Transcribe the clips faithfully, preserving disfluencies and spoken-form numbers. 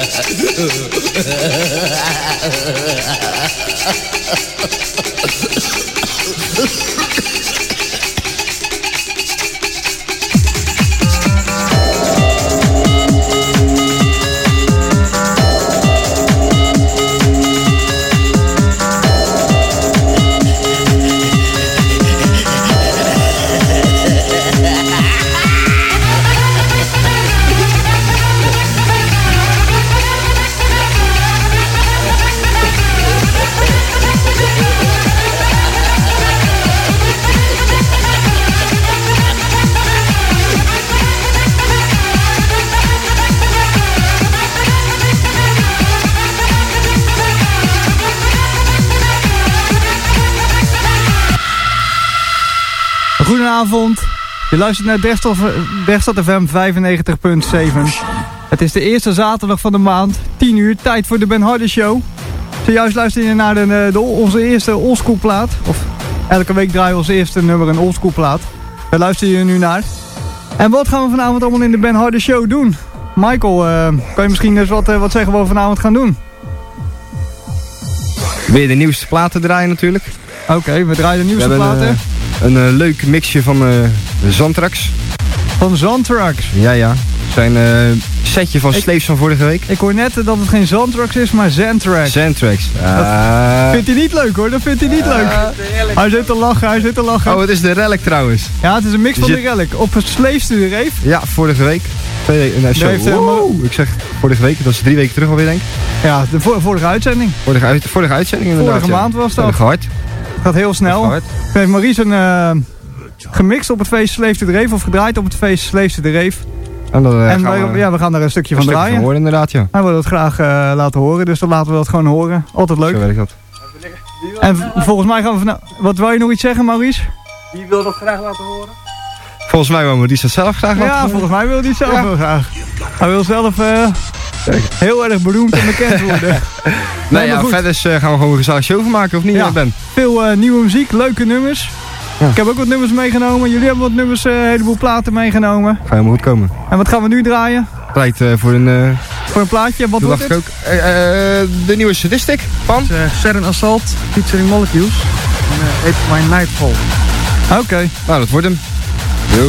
Goedenavond, je luistert naar Bergstad F M vijfennegentig punt zeven. Het is de eerste zaterdag van de maand, tien uur, tijd voor de Ben Harder Show. Zojuist luister je naar de, de, onze eerste oldschool plaat. Of elke week draaien we ons eerste nummer een oldschool plaat. Daar luister je nu naar. En wat gaan we vanavond allemaal in de Ben Harder Show doen? Michael, uh, kan je misschien eens wat, uh, wat zeggen wat we vanavond gaan doen? Weer de nieuwste platen draaien natuurlijk. Oké, okay, we draaien de nieuwste platen. Een, uh, een uh, leuk mixje van uh, Zantrax. Van Zantrax? Ja, ja. Zijn uh, setje van ik, Slaves van vorige week. Ik hoor net dat het geen Zantrax is, maar Zantrax. Zantrax. Uh, dat vindt hij niet leuk hoor, dat vindt hij niet uh, leuk. Hij zit te lachen, hij zit te lachen. Oh, het is de Relic trouwens. Ja, het is een mix van de Relic. Op het Slaves to the Rave. Ja, vorige week. Twee weken. Nee, zo. Heeft, uh, wow. Ik zeg vorige week, dat is drie weken terug alweer denk ik. Ja, de vor vorige uitzending. Vorige, uit, vorige uitzending inderdaad. Vorige maand was dat. Gehard. Gaat heel snel. Heeft Maurice een uh, gemixt op het feest Slave to the Rave of gedraaid op het feest Slaves to the Rave. En, dan, uh, en wij, we, ja, we gaan er een stukje een van draaien. Van horen, inderdaad, ja. Hij wil dat graag uh, laten horen, dus dan laten we dat gewoon horen. Altijd leuk. Zo werkt dat. En volgens mij gaan we vanavond... Wat wil je nog iets zeggen, Maurice? Wie wil dat graag laten horen? Volgens mij wil Maurice dat zelf graag laten Ja, horen. volgens mij wil hij het zelf ja. wel graag. Hij wil zelf uh, heel erg beroemd en bekend worden. nee, nee ja, verder uh, gaan we gewoon een gezellig show van maken, of niet, ja. Ben? Veel uh, nieuwe muziek, leuke nummers. Ja. Ik heb ook wat nummers meegenomen. Jullie hebben wat nummers, een uh, heleboel platen meegenomen. Ga helemaal goed komen. En wat gaan we nu draaien? Tijd uh, voor een... Uh, voor een plaatje, wat wordt het? Ook. Uh, uh, de nieuwe Sadistic van? Uh, Saturn Assault, featuring Molecules. En uh, heet My Nightfall. Oké. Okay. Nou, dat wordt hem. Yo.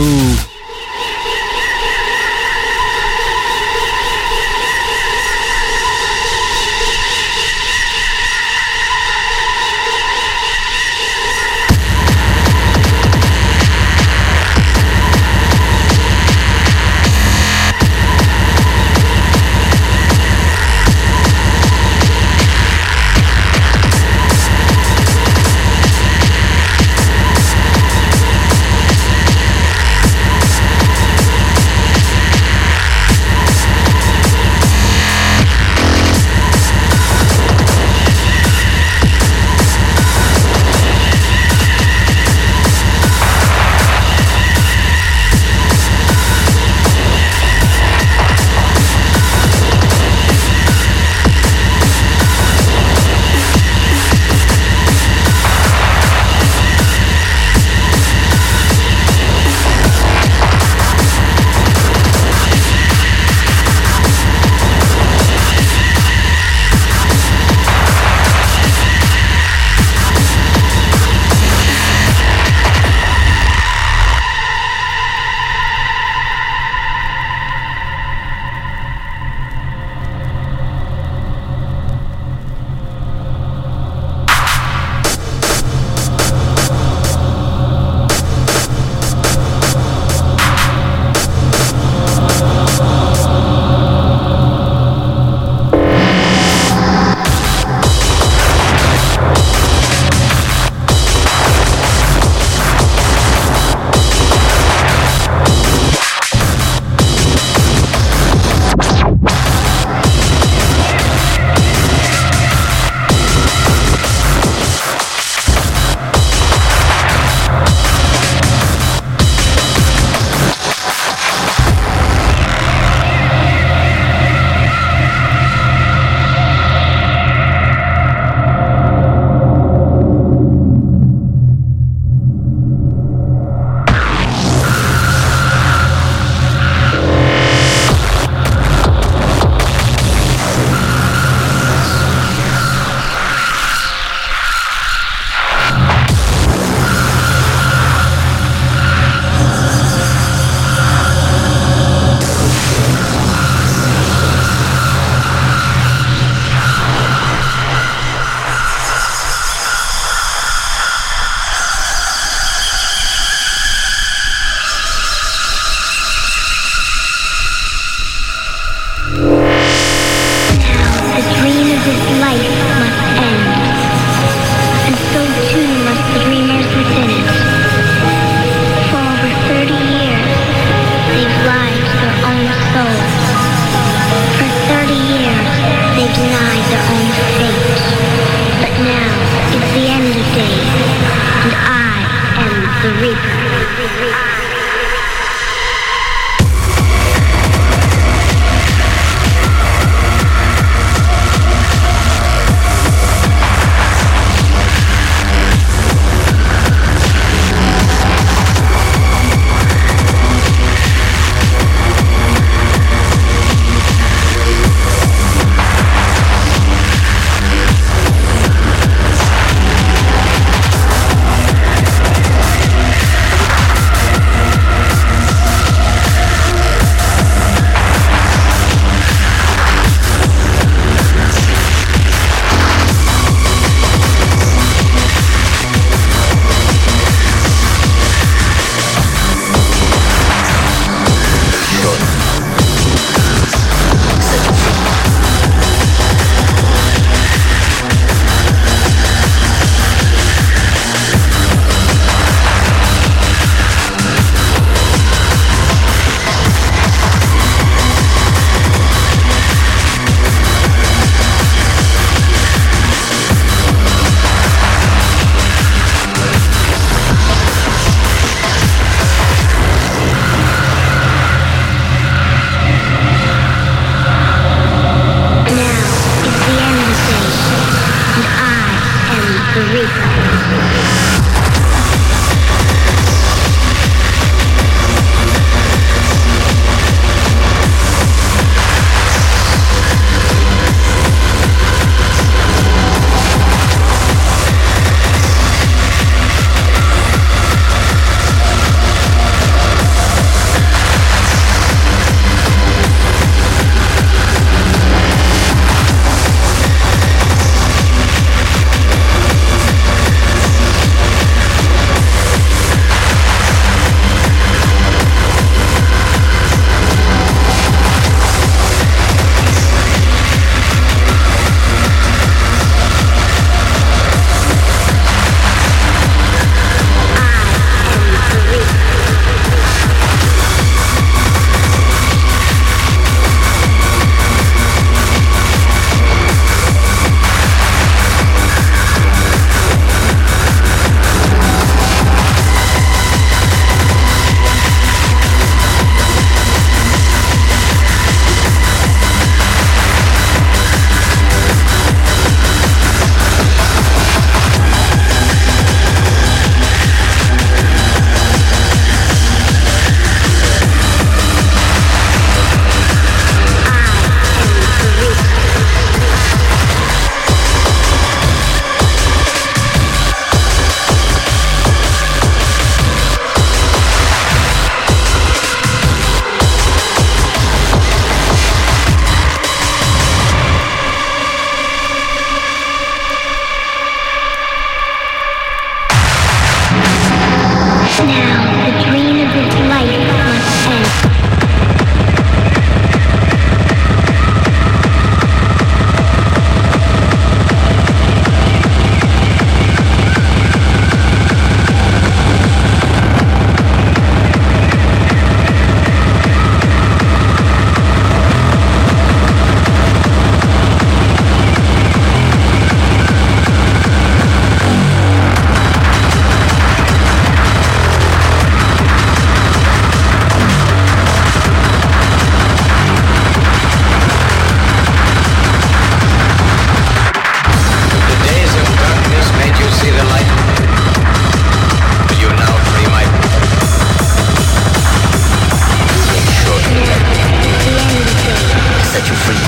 set you free.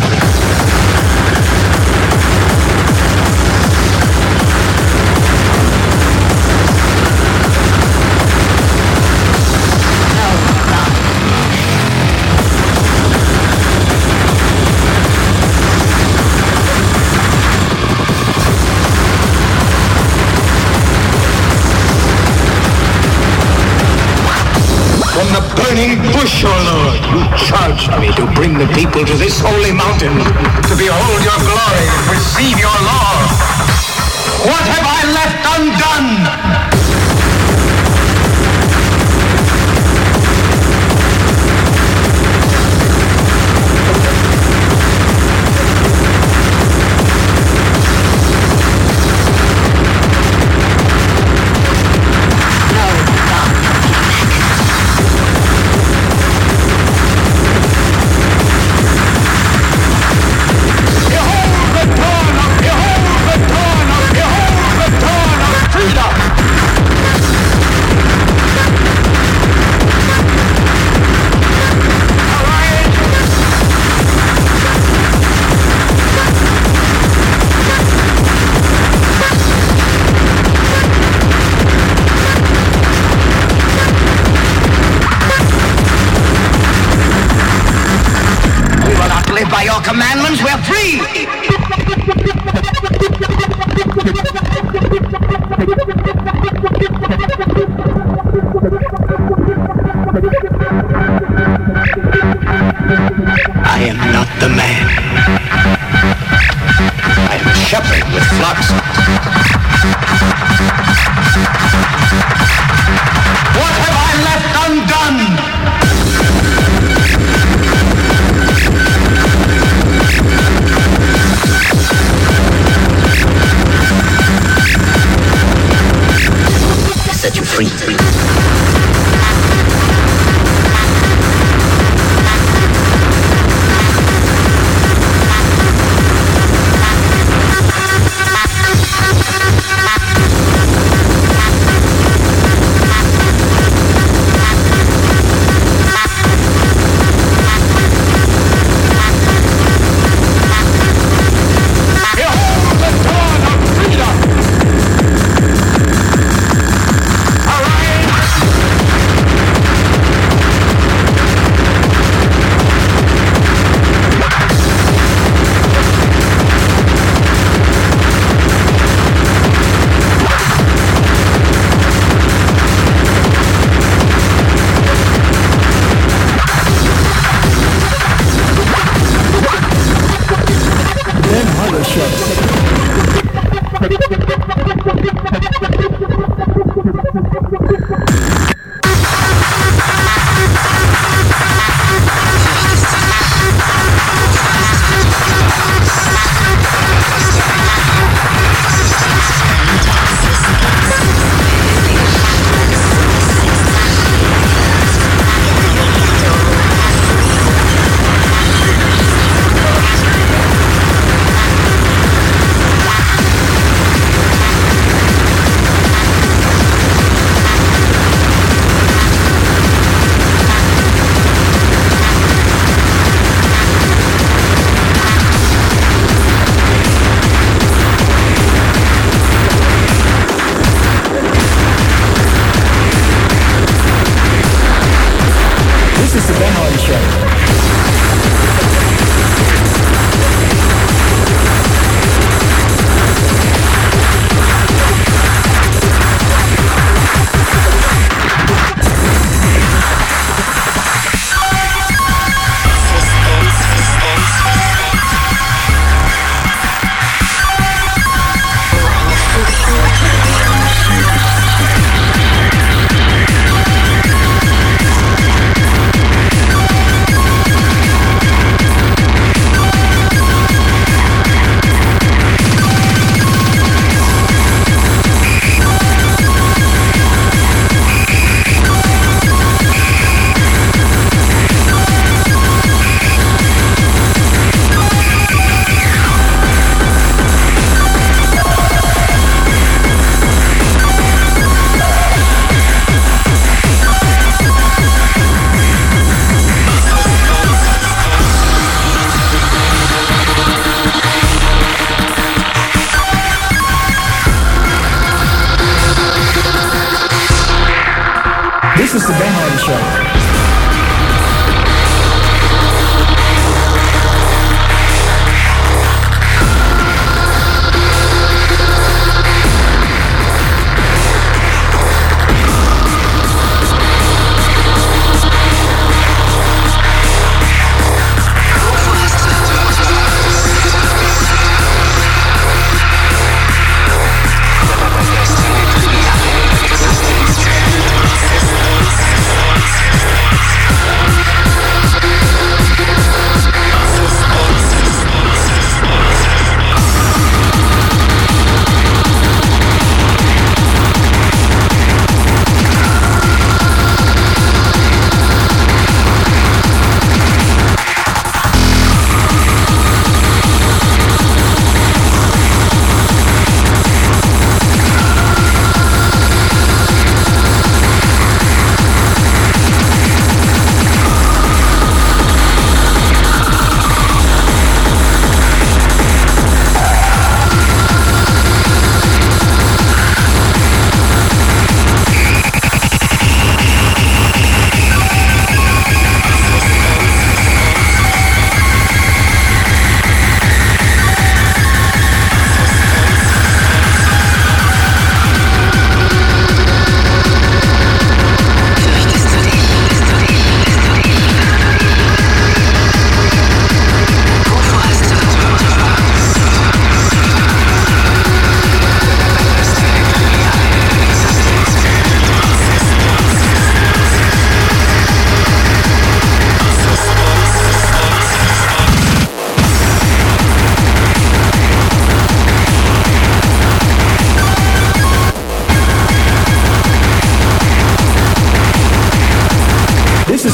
From the burning bush, O Lord, you charged me to bring the people to this holy mountain, to behold your glory and receive your law. What have I left undone? By your commandments, we're free! I am not the man. I am a shepherd with flocks. What have I left undone? Set you free.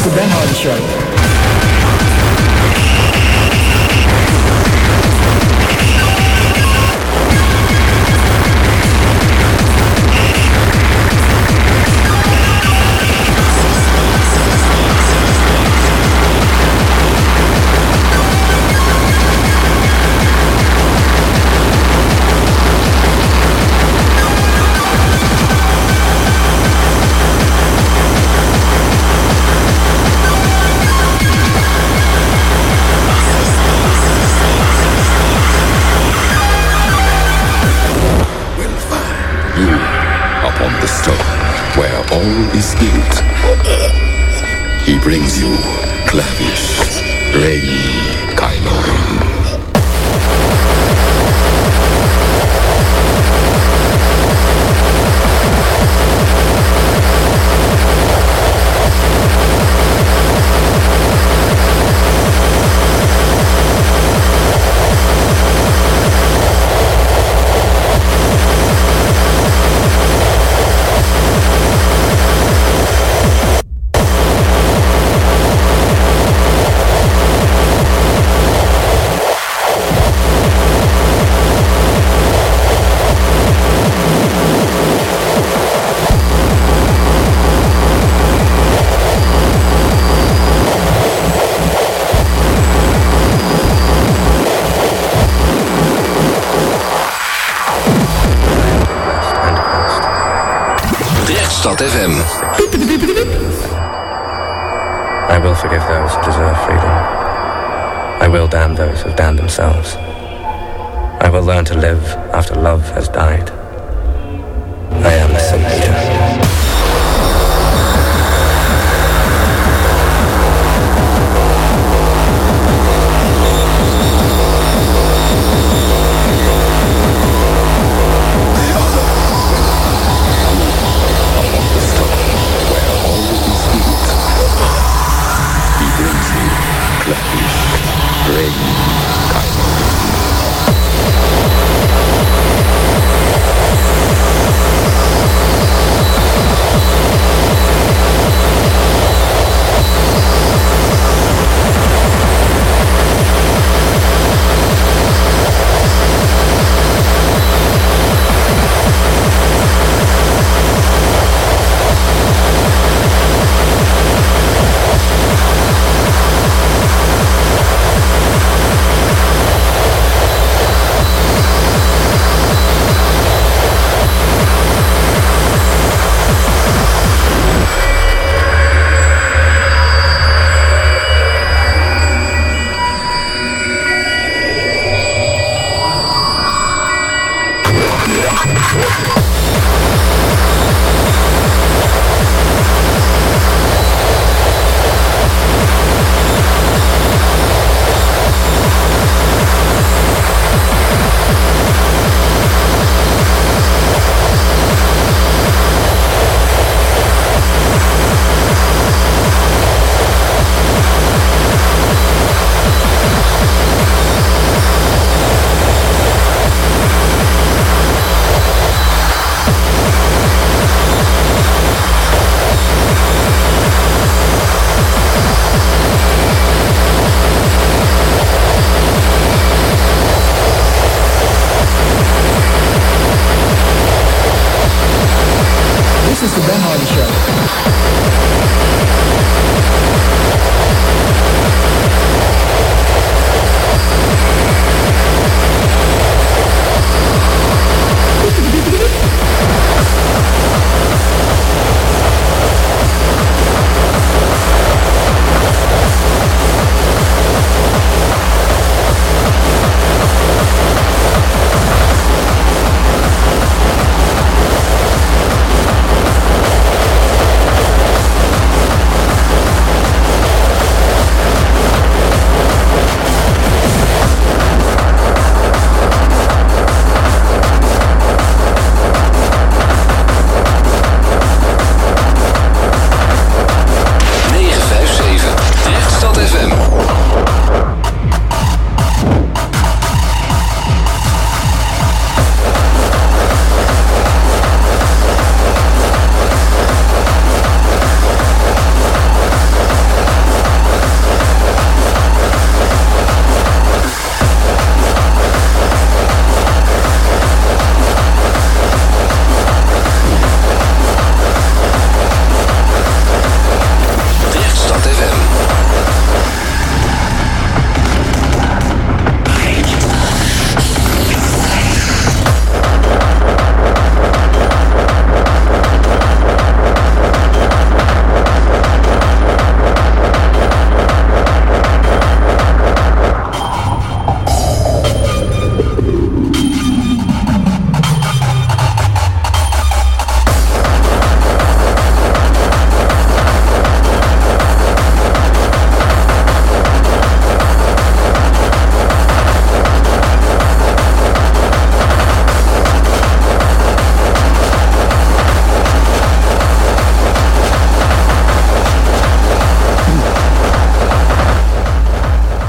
The Ben Hardy Show. Is built. He brings you Clavish, Rey, Kylo Ren. Stad F M. I will forgive those who deserve freedom. I will damn those who damn themselves. I will learn to live after love has died. I am the Sin Eater. Rey, Kylo Ren.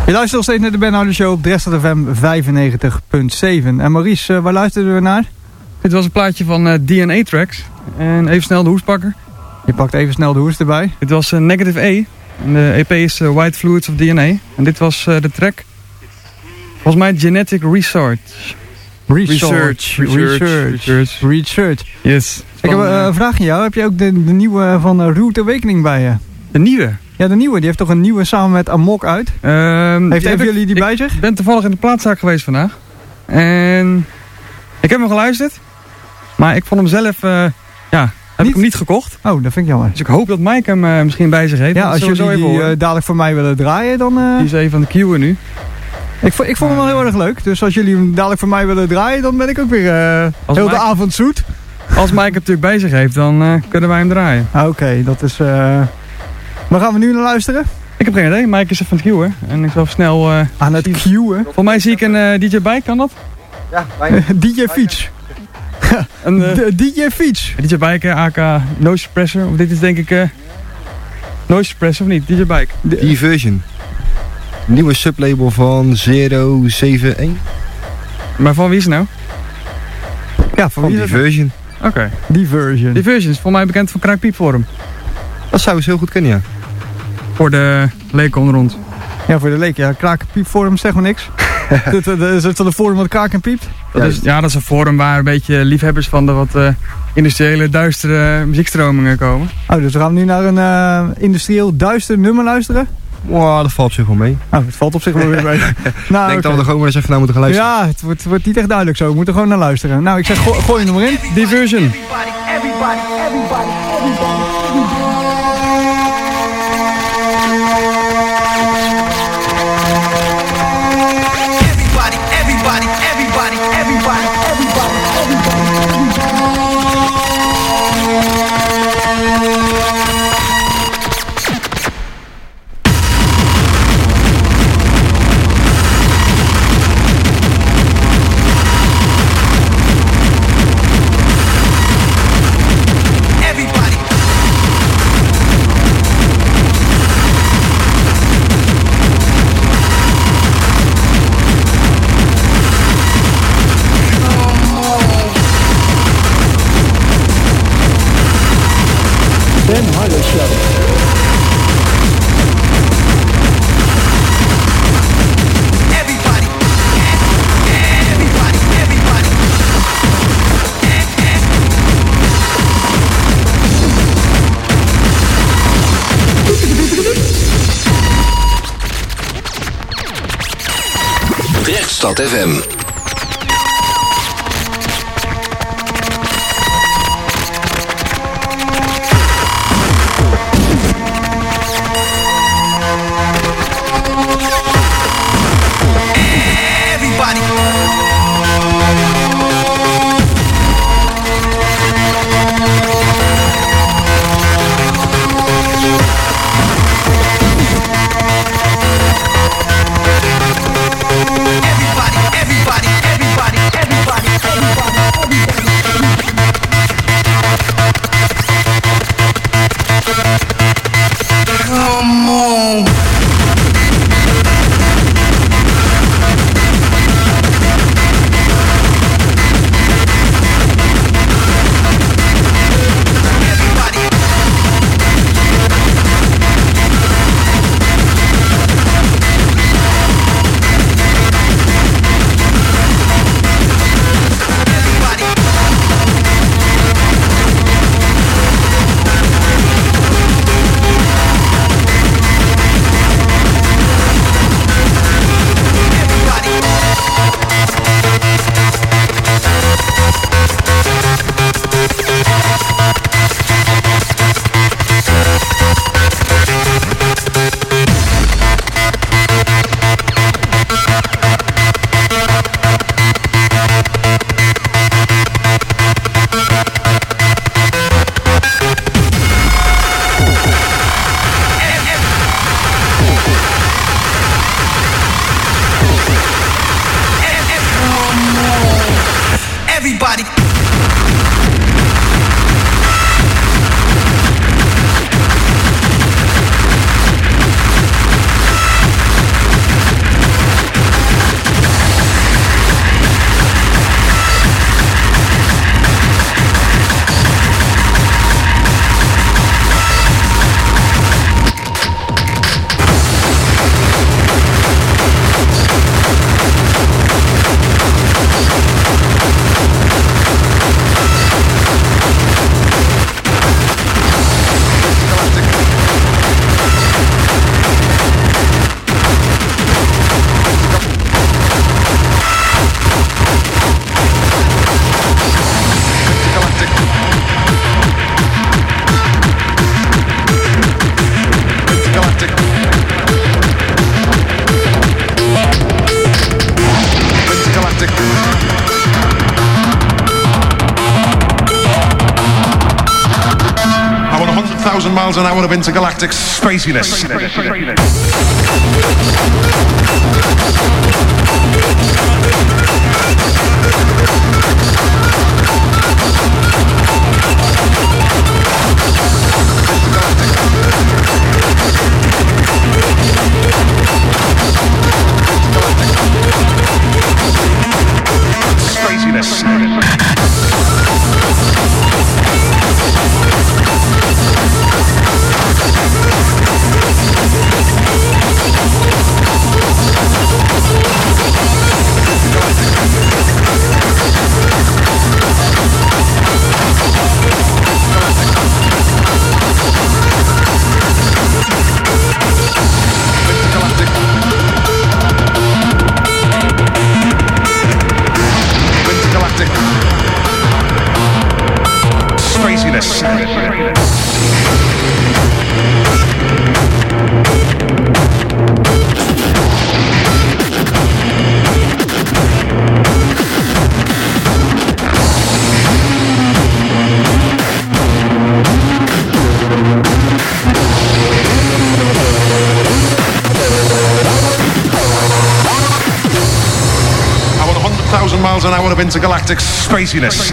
Je luistert nog steeds naar de Ben Harder Show op Dresden F M vijfennegentig punt zeven. En Maurice, uh, waar luisterden we naar? Dit was een plaatje van uh, D N A Tracks. En even snel de hoespakker. Je pakt even snel de hoes erbij. Dit was uh, Negative A. En de E P is uh, White Fluids of D N A. En dit was uh, de track. Volgens mij Genetic Research. Research. Research. Research. Research. Yes. Ik heb uh, een vraag aan jou. Heb je ook de, de nieuwe van uh, Root Awakening bij je? De nieuwe? Ja, de nieuwe. Die heeft toch een nieuwe samen met Amok uit? Um, heeft even jullie die ik, bij zich? Ik ben toevallig in de plaatszaak geweest vandaag. En ik heb hem geluisterd. Maar ik vond hem zelf... Uh, ja, heb niet? ik hem niet gekocht. Oh, dat vind ik jammer. Dus ik hoop dat Mike hem uh, misschien bij zich heeft. Ja, als jullie die uh, dadelijk voor mij willen draaien, dan... Uh... Die is even aan de queue nu. Ik, vo ik vond hem wel heel erg leuk. Dus als jullie hem dadelijk voor mij willen draaien, dan ben ik ook weer uh, heel Mike, de avond zoet. Als Mike hem natuurlijk bij zich heeft, dan uh, kunnen wij hem draaien. Ah, Oké, okay, dat is... Uh... Waar gaan we nu naar luisteren? Ik heb geen idee. Mike is even aan het queuen. En ik zal snel... Uh, aan het queuen? Voor mij zie ik een uh, D J Bike, kan dat? Ja, D J Fiets. Een uh, D J Fiets. D J Bike, A K Noise Suppressor. Of dit is denk ik... Uh, Noise Suppressor of niet? D J Bike. Diversion. Nieuwe sublabel van zero zeven een. Maar van wie is het nou? Ja, van, van wie Diversion. Oké. Okay. Diversion. Diversion is voor mij bekend van Kraakpiep Forum. Dat zou eens heel goed kunnen, ja. Voor de leken onder ons. Ja, voor de leken. Ja, Kraakpiep Forum zegt maar niks. Is het dan een forum wat kraak en piept? Dat is, ja, dat is een forum waar een beetje liefhebbers van de wat uh, industriële, duistere muziekstromingen komen. Oh, dus we gaan nu naar een uh, industrieel duister nummer luisteren? Wow, dat valt op zich wel mee. Oh, het valt op zich wel weer mee. Nou, ik denk okay. dat we er gewoon maar eens even naar moeten gaan luisteren. Ja, het wordt, het wordt niet echt duidelijk zo. We moeten gewoon naar luisteren. Nou, ik zeg, go gooi je hem erin. Diversion. Everybody, everybody, everybody, everybody, everybody. Everybody, everybody, everybody, everybody, everybody, Ben Harder Show. Dresden F M. miles an hour of intergalactic spaciness. Spaciness. Miles an hour of intergalactic spaciness.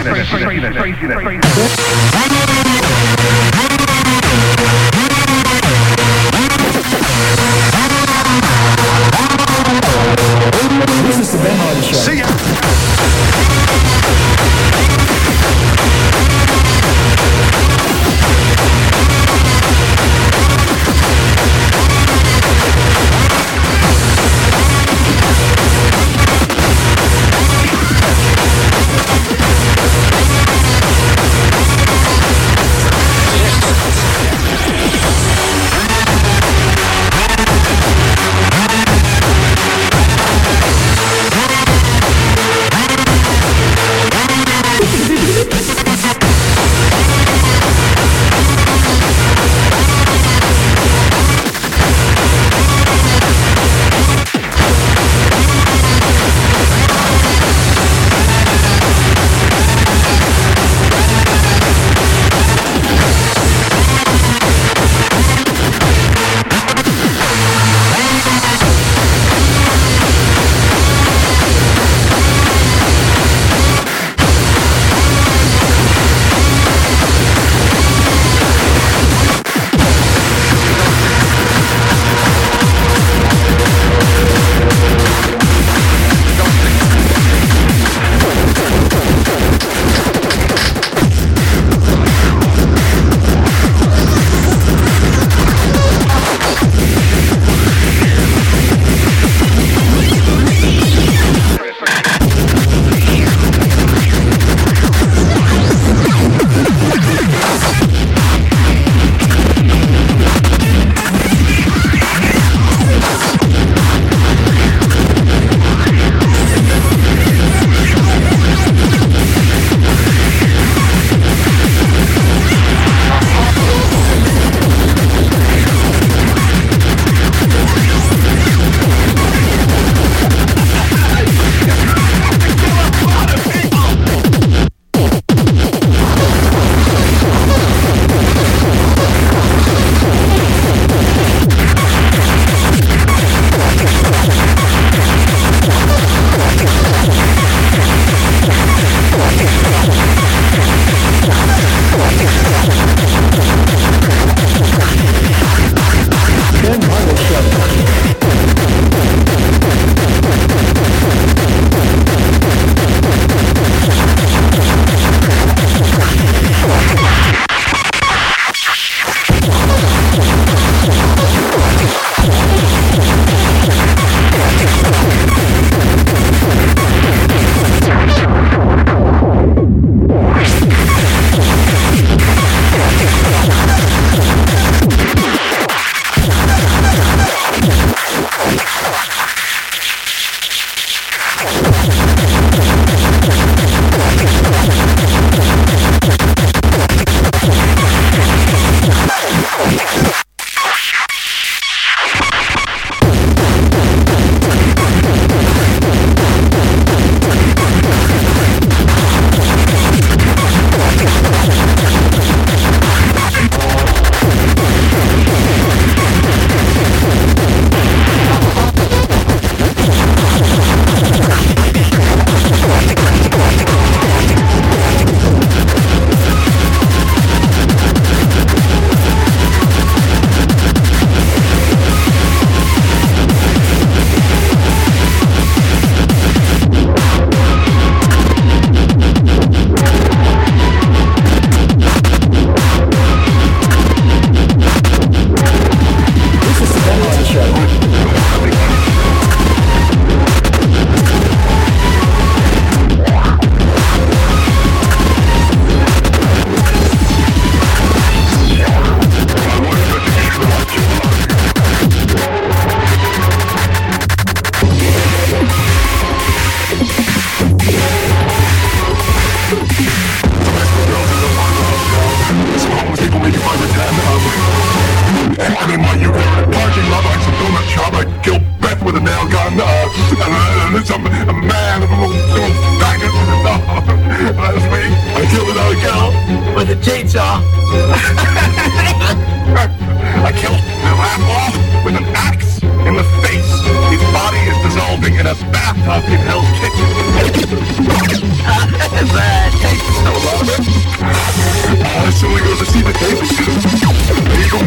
This is the Ben Hardy Show. See ya. in a bathtub in Hell's Kitchen. That takes so long. Uh, so we go to see the tapes. Even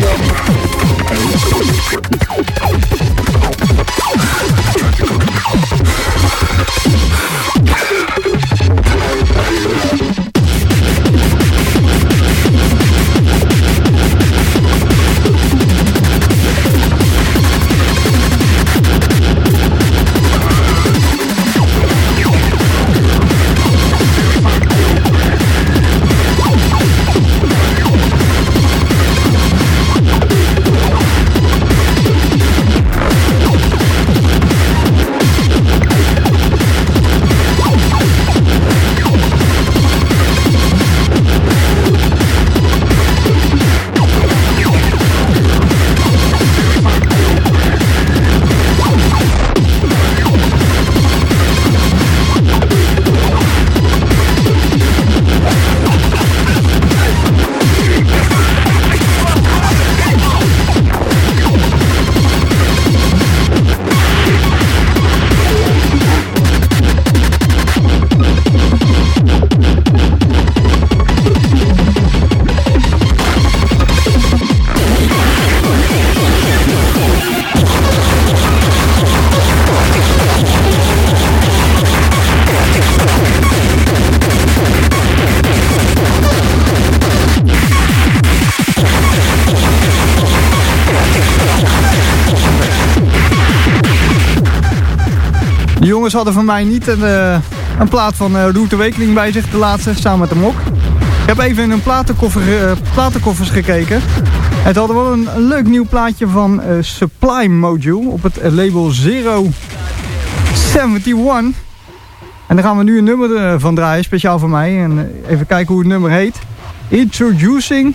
De jongens hadden van mij niet een, uh, een plaat van uh, Roet de Wekeling bij zich, de laatste, samen met de mok. Ik heb even in hun platenkoffer, uh, platenkoffers gekeken. Het hadden wel een, een leuk nieuw plaatje van uh, Supply Module op het uh, label zero eenenzeventig. En daar gaan we nu een nummer uh, van draaien, speciaal voor mij. En uh, even kijken hoe het nummer heet. Introducing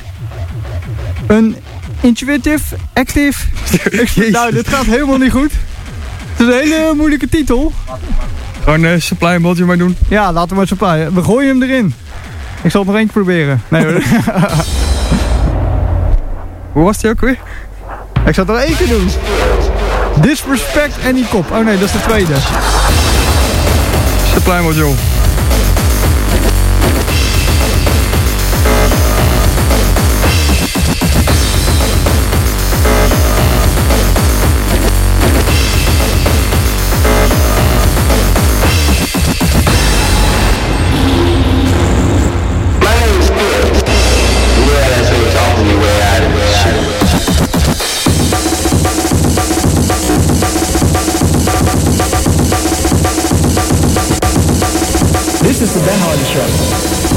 een Intuitive Active. Nou, dit gaat helemaal niet goed. Het is een hele moeilijke titel. Gewoon uh, Supply Module maar doen. Ja, laten we maar Supply. We gooien hem erin. Ik zal het nog één keer proberen. Nee hoor. Hoe was die ook weer? Ik zal het nog één keer doen. Disrespect en die kop. Oh nee, dat is de tweede. Supply Module. This is the Ben Hardy Show.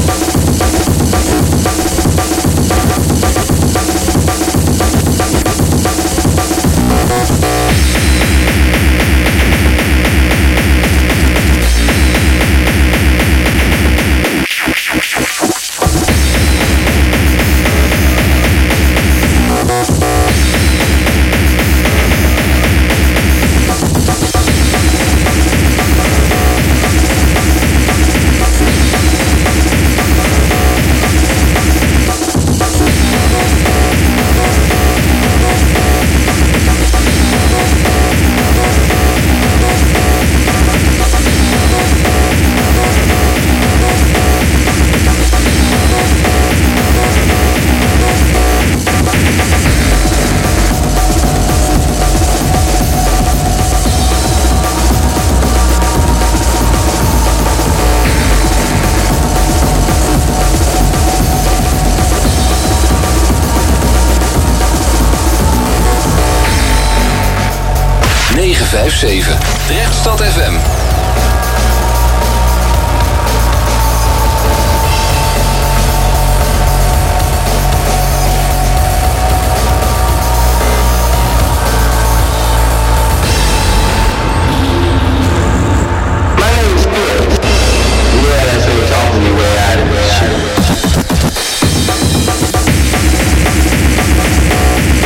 negen vijf zeven Drechtstad F M.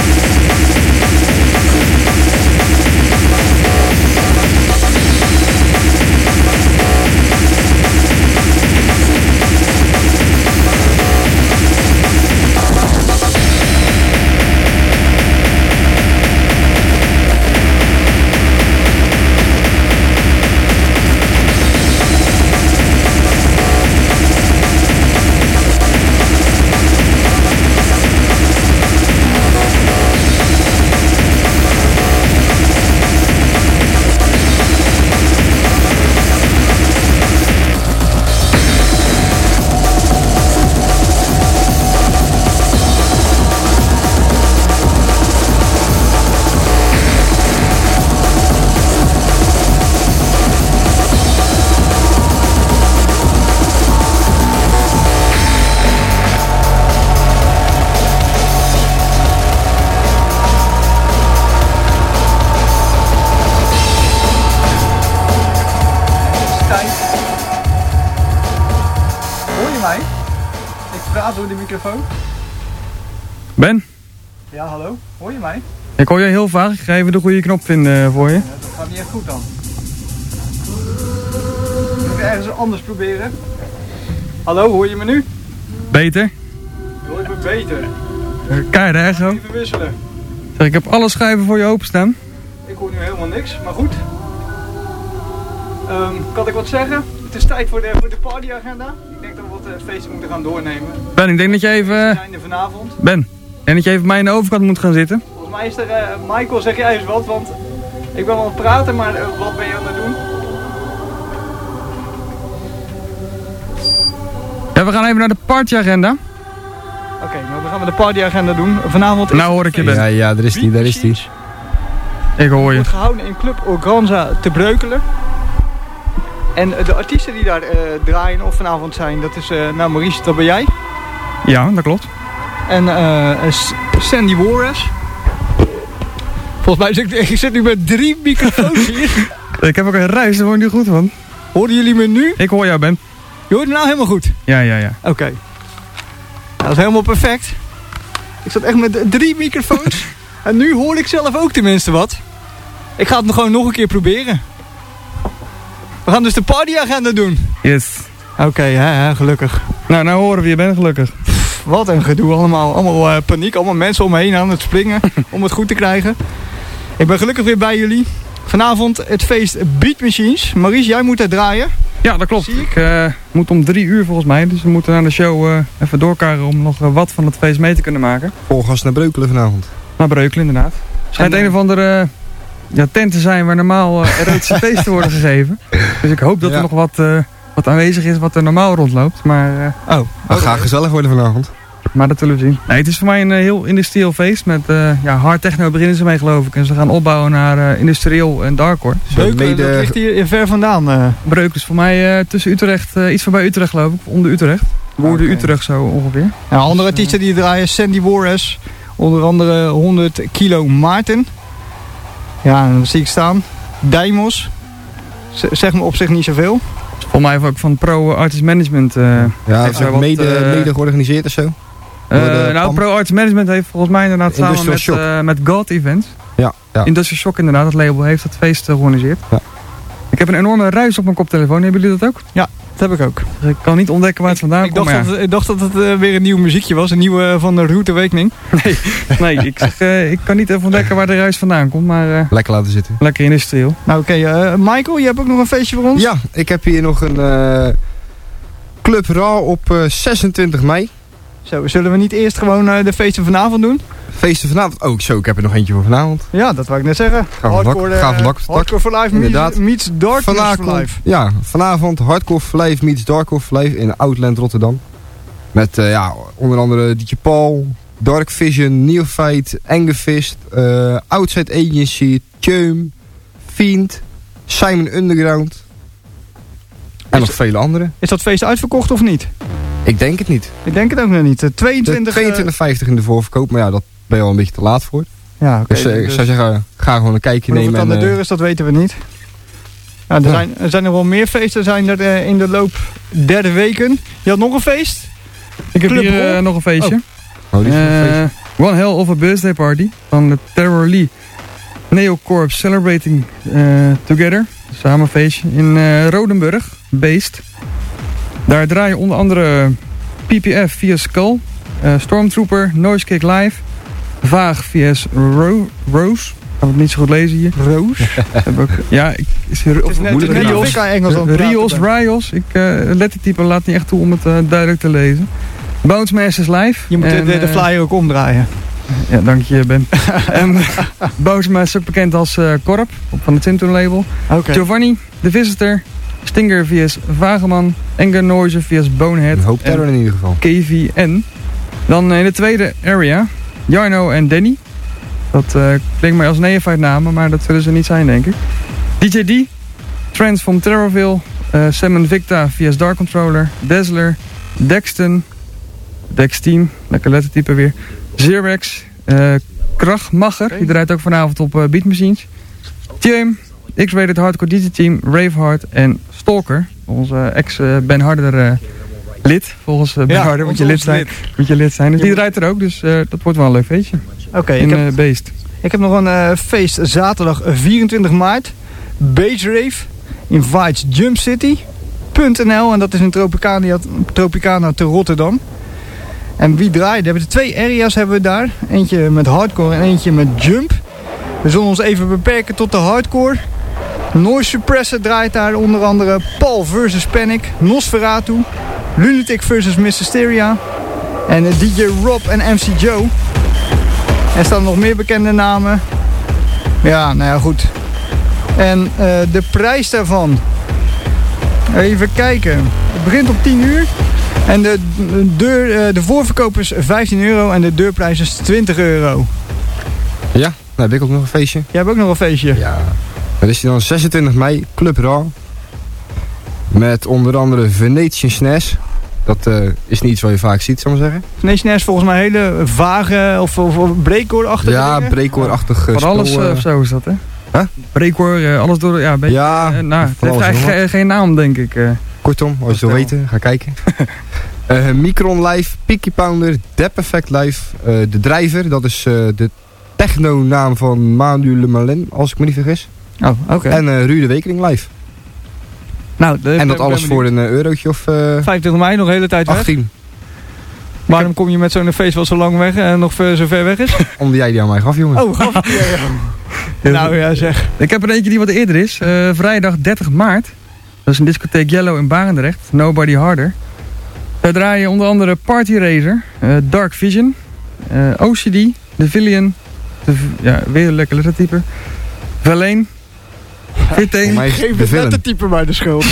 We'll be right back. praten door die microfoon. Ben? Ja, hallo. Hoor je mij? Ik hoor je heel vaag. Ik ga even de goede knop vinden voor je. Ja, dat gaat niet echt goed dan. Even ergens anders proberen. Hallo, hoor je me nu? Beter? Hoor je me beter? Kijk, daar zo. Even wisselen. Zeg, ik heb alle schuiven voor je openstaan. Ik hoor nu helemaal niks, maar goed. Um, kan ik wat zeggen? Het is tijd voor de, voor de partyagenda. Ik denk dat we wat uh, feesten moeten gaan doornemen. Ben, ik denk dat je even... We zijn er vanavond. Ben, ik denk dat je even mij aan de overkant moet gaan zitten. Volgens mij is er... Uh, Michael, zeg jij eens wat, want ik ben wel aan het praten, maar uh, wat ben je aan het doen? Ja, we gaan even naar de partyagenda. Oké, okay, nou dan gaan we de partyagenda doen. Vanavond is nou hoor ik je, Ben. Ja, ja, daar is die, daar is die. Ik hoor je. Het wordt gehouden in Club Organza te Breukelen. En de artiesten die daar uh, draaien of vanavond zijn, dat is, uh, nou Maurice, dat ben jij. Ja, dat klopt. En uh, Sandy Warres. Volgens mij zit ik, ik zit nu met drie microfoons hier. Ik heb ook een ruis, daar hoor je nu goed van. Hoorden jullie me nu? Ik hoor jou, Ben. Je hoort me nou helemaal goed? Ja, ja, ja. Oké. Okay. Dat is helemaal perfect. Ik zat echt met drie microfoons. En nu hoor ik zelf ook tenminste wat. Ik ga het nog gewoon nog een keer proberen. We gaan dus de partyagenda doen. Yes. Oké, okay, hè, hè, gelukkig. Nou, nou horen we je, Ben, gelukkig. Pff, wat een gedoe allemaal. Allemaal uh, paniek, allemaal mensen om me heen aan het springen. Om het goed te krijgen. Ik ben gelukkig weer bij jullie. Vanavond het feest Beat Machines. Maurice, jij moet daar draaien. Ja, dat klopt. Ik uh, moet om drie uur volgens mij. Dus we moeten naar de show uh, even doorkaren om nog uh, wat van het feest mee te kunnen maken. Volgas naar Breukelen vanavond. Naar Breukelen, inderdaad. Het schijnt een of andere uh, ja, tent te zijn waar normaal uh, erotische feesten worden gegeven. Dus ik hoop dat ja. er nog wat, uh, wat aanwezig is wat er normaal rondloopt. Maar, uh, oh, dat gaat gezellig worden vanavond. Maar dat zullen we zien. Nee, het is voor mij een uh, heel industrieel feest. Met uh, ja, hard techno beginnen ze mee, geloof ik. En ze gaan opbouwen naar uh, industrieel en darkcore. Breukelen, dat ligt hier ver vandaan. Uh. Breukelen is voor mij uh, tussen Utrecht, uh, iets voorbij Utrecht geloof ik. Om de Utrecht. Woerden okay. Utrecht zo ongeveer. Ja, andere dus, artiesten die draaien, Sandy Warres. Onder andere honderd kilo Maarten. Ja, dat zie ik staan. Deimos. Z zeg me op zich niet zoveel. Volgens mij ook van Pro Artist Management. Uh, ja, heeft ook mede, uh, mede georganiseerd of zo. Uh, nou, Pro Arts Management heeft volgens mij inderdaad samen met, uh, met God Events. Ja, ja. Industrial Shock inderdaad, het label heeft het feest georganiseerd. Ja. Ik heb een enorme ruis op mijn koptelefoon, hebben jullie dat ook? Ja, dat heb ik ook. Dus ik kan niet ontdekken waar het vandaan ik, komt. Ik dacht, ja. dat, ik dacht dat het uh, weer een nieuw muziekje was, een nieuwe uh, van de Route Awakening. Nee, nee ik, zeg, uh, ik kan niet even ontdekken waar de ruis vandaan komt, maar... Uh, lekker laten zitten. Lekker industrieel. Nou oké, okay, uh, Michael, je hebt ook nog een feestje voor ons? Ja, ik heb hier nog een uh, Club Raw op uh, zesentwintig mei. Zo, zullen we niet eerst gewoon uh, de feesten vanavond doen? Feesten vanavond? Oh, zo, ik heb er nog eentje voor vanavond. Ja, dat wou ik net zeggen. Ga hardcore, uh, hardcore for Life meets, meets Darkness for Life. Ja, vanavond Hardcore for Life meets Darkcore for Life in Outland Rotterdam. Met uh, ja, onder andere D J Paul, Dark Vision, Neophyte, Angefist, uh, Outside Agency, Tjeum, Fiend, Simon Underground. En is nog vele anderen. Is dat feest uitverkocht of niet? Ik denk het niet. Ik denk het ook nog niet. tweeëntwintig, tweeëntwintig vijftig in de voorverkoop, maar ja, dat ben je al een beetje te laat voor. Ja, oké. Okay, dus, uh, dus ik zou zeggen, ga gewoon een kijkje nemen. Wat aan en, de deur is, dat weten we niet. Ja, er, ja. Zijn, er zijn er wel meer feesten zijn er uh, in de loop derde weken. Je had nog een feest? Ik heb Club hier uh, nog een feestje. Oh. Oh, die is uh, een feestje. One Hell of a Birthday Party van de Terror Lee Neo Corps Celebrating uh, Together. Samen feestje in uh, Rodenburg, Beest. Daar draaien onder andere P P F via Skull, uh, Stormtrooper, Noise Kick Live, Vaag via Ro Rose. Ik kan het niet zo goed lezen hier. Rose? ja, ik, is er, of, net, het Rios, Engels Rios, Rios. Ik uh, lettertype laat niet echt toe om het uh, duidelijk te lezen. Bounce Masters Live. Je moet en, de, de flyer uh, ook omdraaien. Ja, dank je, Ben. en uh, Bounce Masters is ook bekend als uh, Korp, van het Symptom label. Okay. Giovanni, The Visitor, Stinger via Vageman, Anger Noise via Bonehead. Een hoop terror in ieder geval. K V N. Dan in de tweede area, Jarno en Danny. Dat uh, klinkt mij als neophyte namen, maar dat zullen ze niet zijn, denk ik. D J D, Trans from Terrorville, uh, Sam en Victa via Dark Controller, Dazzler, Dexton, Dex Team, lekker lettertype weer, Xerex, uh, Krachmacher, okay. Die draait ook vanavond op uh, Beat Machines, Tjeum, X-Rated Hardcore D J Team, Raveheart en Stalker, onze ex uh, Ben Harder uh, lid. Volgens uh, Ben Ja, Harder moet je lid zijn. lid. Moet je lid zijn. Dus die rijdt er ook. Dus uh, dat wordt wel een leuk feestje. Oké, okay, in ik, heb, uh, Beest. ik heb nog een uh, feest zaterdag vierentwintig maart. Beach Rave invites Jump City punt n l en dat is in Tropicana, Tropicana te Rotterdam. En wie draait? We hebben er twee areas hebben we daar. Eentje met hardcore en eentje met jump. We zullen ons even beperken tot de hardcore. Noise Suppressor draait daar onder andere. Paul versus Panic. Nosferatu. Lunatic versus mister Steria. En D J Rob en M C Joe. Er staan nog meer bekende namen. Ja, nou ja, goed. En uh, de prijs daarvan. Even kijken. Het begint om tien uur. En de, deur, uh, de voorverkoop is vijftien euro en de deurprijs is twintig euro. Ja, nou heb ik ook nog een feestje. Jij hebt ook nog een feestje? Ja. Dat is dan zesentwintig mei, Club Raw. Met onder andere Venetian Snares. Dat uh, is niet iets wat je vaak ziet, zou ik maar zeggen. Venetian is volgens mij hele vage of, of, of breakcore-achtige Ja, dingen. breakcore-achtig uh, Van alles uh, of zo is dat, hè? Huh? Breakcore, uh, alles door, ja, een beetje. Ja, uh, nou, het heeft alles, eigenlijk ge geen naam, denk ik. Uh. Kortom, als je het wil weten, ga kijken. uh, Micron Live, Peaky Pounder, Dep Effect Live. Uh, de Drijver, dat is uh, de techno-naam van Manu Le Malin, als ik me niet vergis. Oh, oké. Okay. En uh, Ruud de Wekeling Live. Nou, de, en dat alles voor een uh, eurotje of... Uh, vijfentwintig mei, nog de hele tijd weg. achttien. Waarom kom je met zo'n feest wel zo lang weg en nog zo ver weg is? Omdat jij die aan mij gaf, jongen. Oh, gaf ja, ja. Nou ja, zeg. Ik heb er eentje die wat eerder is. Uh, vrijdag dertig maart. Dat is een discotheek Yellow in Barendrecht. Nobody Harder. Daar draaien onder andere Party Racer, uh, Dark Vision, uh, O C D, The Villian, de, ja, weer een lekker lettertype, Verleen, Viteen. Geef het lettertype maar de schuld.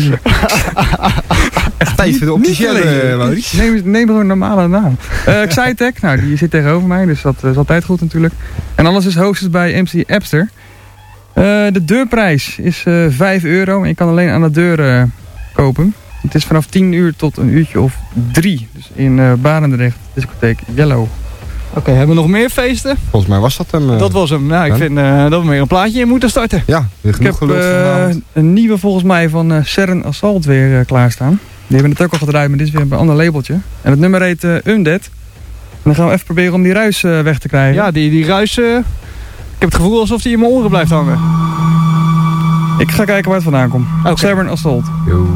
Echt tijd voor de officiële, Maurice. Neem, neem gewoon een normale naam. Uh, Xytech, nou die zit tegenover mij, dus dat is altijd goed natuurlijk. En alles is hosted bij M C Appster. Uh, de deurprijs is uh, vijf euro en je kan alleen aan de deur uh, kopen. Het is vanaf tien uur tot een uurtje of drie. Dus in uh, Barendrecht, discotheek Yellow. Oké, okay, hebben we nog meer feesten? Volgens mij was dat hem. Uh, dat was hem. Nou, ik vind uh, dat we meer een plaatje in moeten starten. Ja, weer genoeg Ik heb uh, een nieuwe volgens mij van uh, Cern Assault weer uh, klaarstaan. Die hebben het ook al gedraaid, maar dit is weer een ander labeltje. En het nummer heet uh, Undead. En dan gaan we even proberen om die ruis uh, weg te krijgen. Ja, die, die ruis... Uh, ik heb het gevoel alsof die in mijn oren blijft hangen. Ik ga kijken waar het vandaan komt. Okay. Cern Assault. Yo.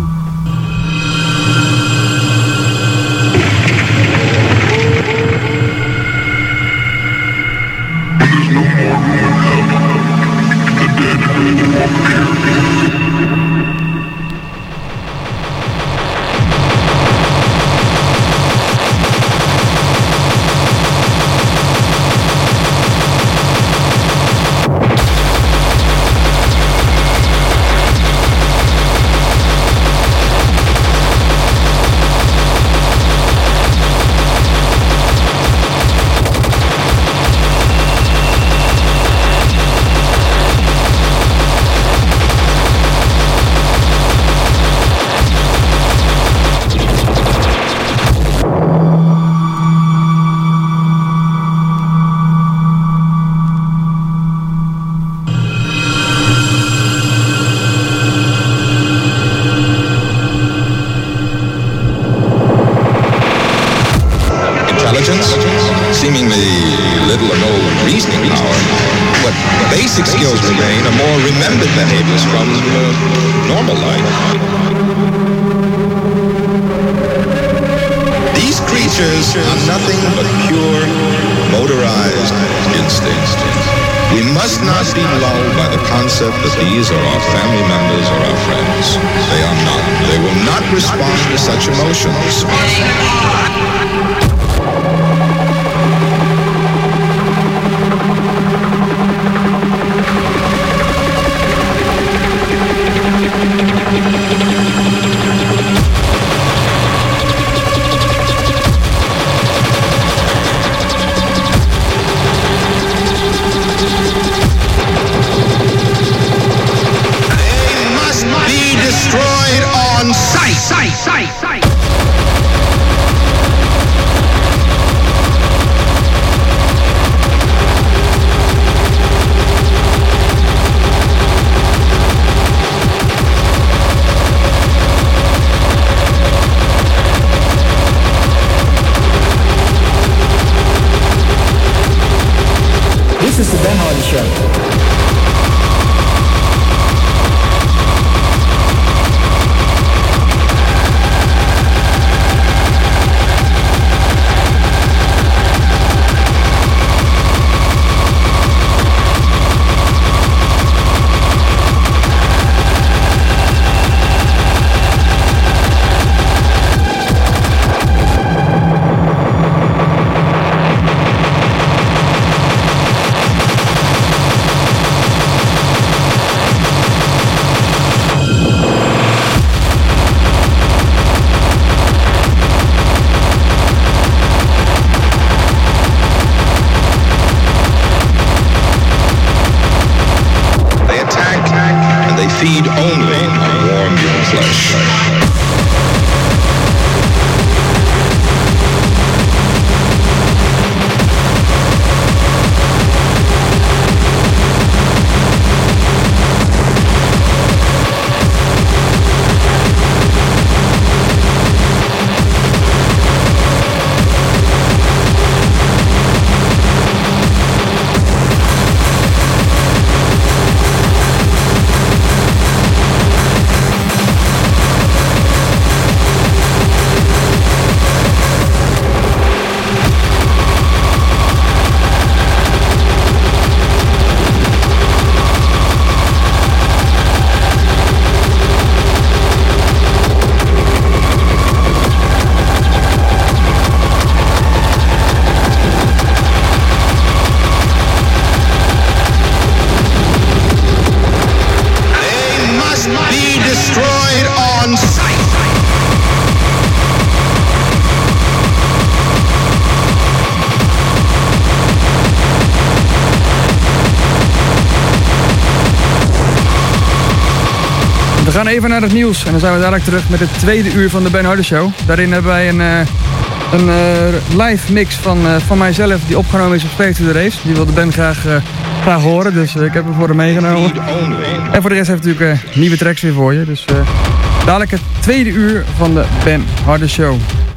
gaan even naar het nieuws en dan zijn we dadelijk terug met het tweede uur van de Ben Harder Show. Daarin hebben wij een, uh, een uh, live mix van, uh, van mijzelf die opgenomen is op Space to the Race. Die wil de Ben graag, uh, graag horen, dus uh, ik heb hem voor hem meegenomen. En voor de rest heeft hij natuurlijk uh, nieuwe tracks weer voor je. Dus uh, dadelijk het tweede uur van de Ben Harder Show.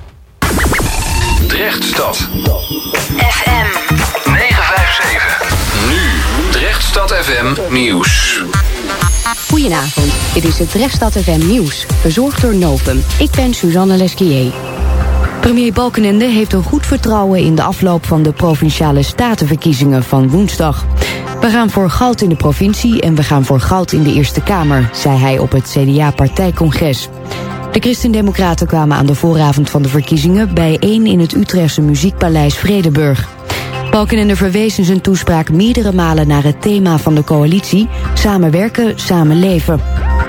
Drechtstad F M negen vijf zeven. Nu Drechtstad F M nieuws. Goedenavond, dit is het Drechtstad F M nieuws, verzorgd door Novum. Ik ben Suzanne Lesquier. Premier Balkenende heeft een goed vertrouwen in de afloop van de Provinciale Statenverkiezingen van woensdag. We gaan voor goud in de provincie en we gaan voor goud in de Eerste Kamer, zei hij op het C D A-partijcongres. De Christendemocraten kwamen aan de vooravond van de verkiezingen bijeen in het Utrechtse muziekpaleis Vredenburg. Balkenende verwees in zijn toespraak meerdere malen naar het thema van de coalitie: samenwerken, samenleven.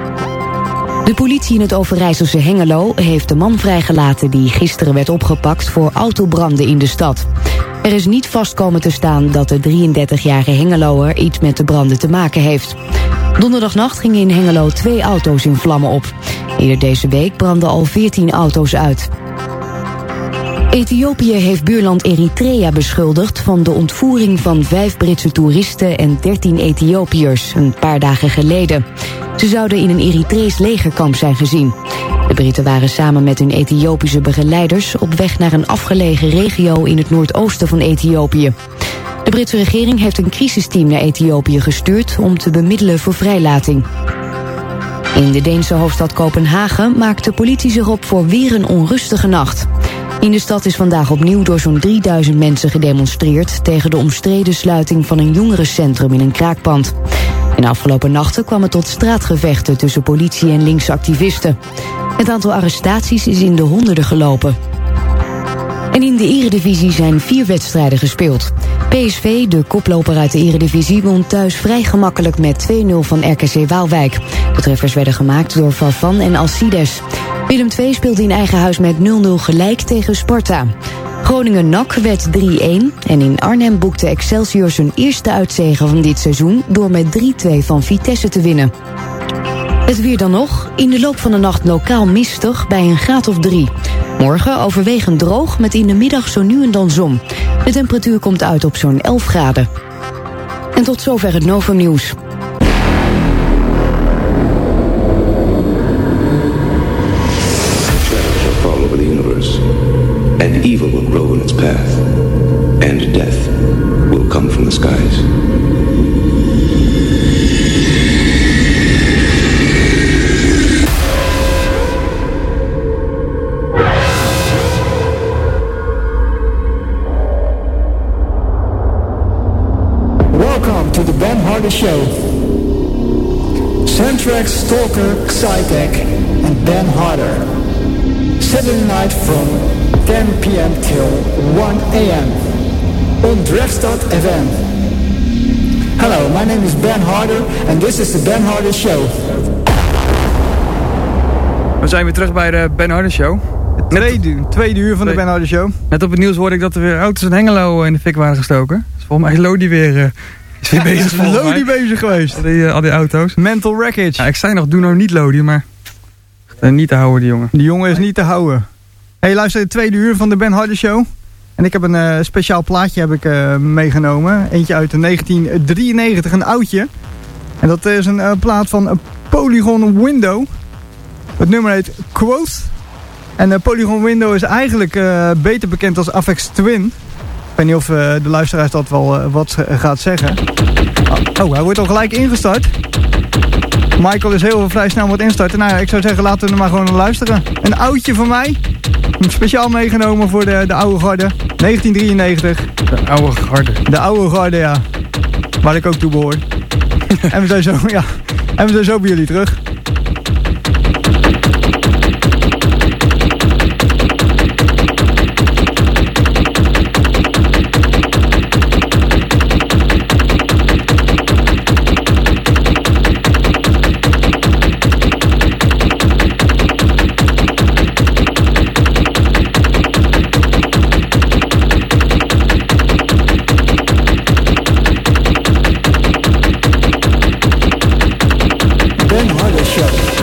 De politie in het Overijsselse Hengelo heeft de man vrijgelaten die gisteren werd opgepakt voor autobranden in de stad. Er is niet vast komen te staan dat de drieëndertigjarige Hengeloer iets met de branden te maken heeft. Donderdagnacht gingen in Hengelo twee auto's in vlammen op. Eerder deze week brandden al veertien auto's uit. Ethiopië heeft buurland Eritrea beschuldigd van de ontvoering van vijf Britse toeristen en dertien Ethiopiërs een paar dagen geleden. Ze zouden in een Eritrees legerkamp zijn gezien. De Britten waren samen met hun Ethiopische begeleiders op weg naar een afgelegen regio in het noordoosten van Ethiopië. De Britse regering heeft een crisisteam naar Ethiopië gestuurd om te bemiddelen voor vrijlating. In de Deense hoofdstad Kopenhagen maakt de politie zich op voor weer een onrustige nacht. In de stad is vandaag opnieuw door zo'n drieduizend mensen gedemonstreerd tegen de omstreden sluiting van een jongerencentrum in een kraakpand. In de afgelopen nachten kwam het tot straatgevechten tussen politie en linkse activisten. Het aantal arrestaties is in de honderden gelopen. En in de Eredivisie zijn vier wedstrijden gespeeld. P S V, de koploper uit de Eredivisie, won thuis vrij gemakkelijk met twee nul van R K C Waalwijk. De treffers werden gemaakt door Farfan en Alcides. Willem twee speelde in eigen huis met nul nul gelijk tegen Sparta. Groningen-N A C werd drie-een en in Arnhem boekte Excelsior zijn eerste uitzege van dit seizoen door met drie-twee van Vitesse te winnen. Het weer dan nog. In de loop van de nacht lokaal mistig bij een graad of drie. Morgen overwegend droog met in de middag zo nu en dan zon. De temperatuur komt uit op zo'n elf graden. En tot zover het Novum nieuws. Fall over the universe, and evil will grow in its path, and death will come from the skies. Welcome to the Ben Harder Show. Centrex, Stalker, Psytech, and Ben Harder. Saturday night from ten p m till one a m on Drechtstad F M. Hello, my name is Ben Harder and this is the Ben Harder Show. We zijn weer terug bij de Ben Harder Show. Het tweede, tweede uur van de Ben Harder Show. Net op het nieuws hoorde ik dat er weer auto's in Hengelo in de fik waren gestoken. Dus volgens mij is Lodi weer, uh, is weer bezig. Is Lodi bezig geweest? Al die, uh, al die auto's. Mental wreckage. Ja, ik zei nog, doe nou niet Lodi, maar uh, niet te houden die jongen. Die jongen is niet te houden. Hey, luister, het tweede uur van de Ben Harder Show. En ik heb een uh, speciaal plaatje heb ik, uh, meegenomen. Eentje uit de negentien drieënnegentig, een oudje. En dat is een uh, plaat van uh, Polygon Window. Het nummer heet Quote. En uh, Polygon Window is eigenlijk uh, beter bekend als Aphex Twin. Ik weet niet of uh, de luisteraars dat wel uh, wat gaat zeggen. Oh, oh, hij wordt al gelijk ingestart. Michael is heel vrij snel wat instarten. Nou ja, ik zou zeggen, laten we er maar gewoon naar luisteren. Een oudje van mij. Speciaal meegenomen voor de, de oude garde. negentien drieënnegentig. De oude garde. De oude garde, ja. Waar ik ook toe behoor. En we zijn zo, ja. En we zijn zo bij jullie terug. Ben Harder Show.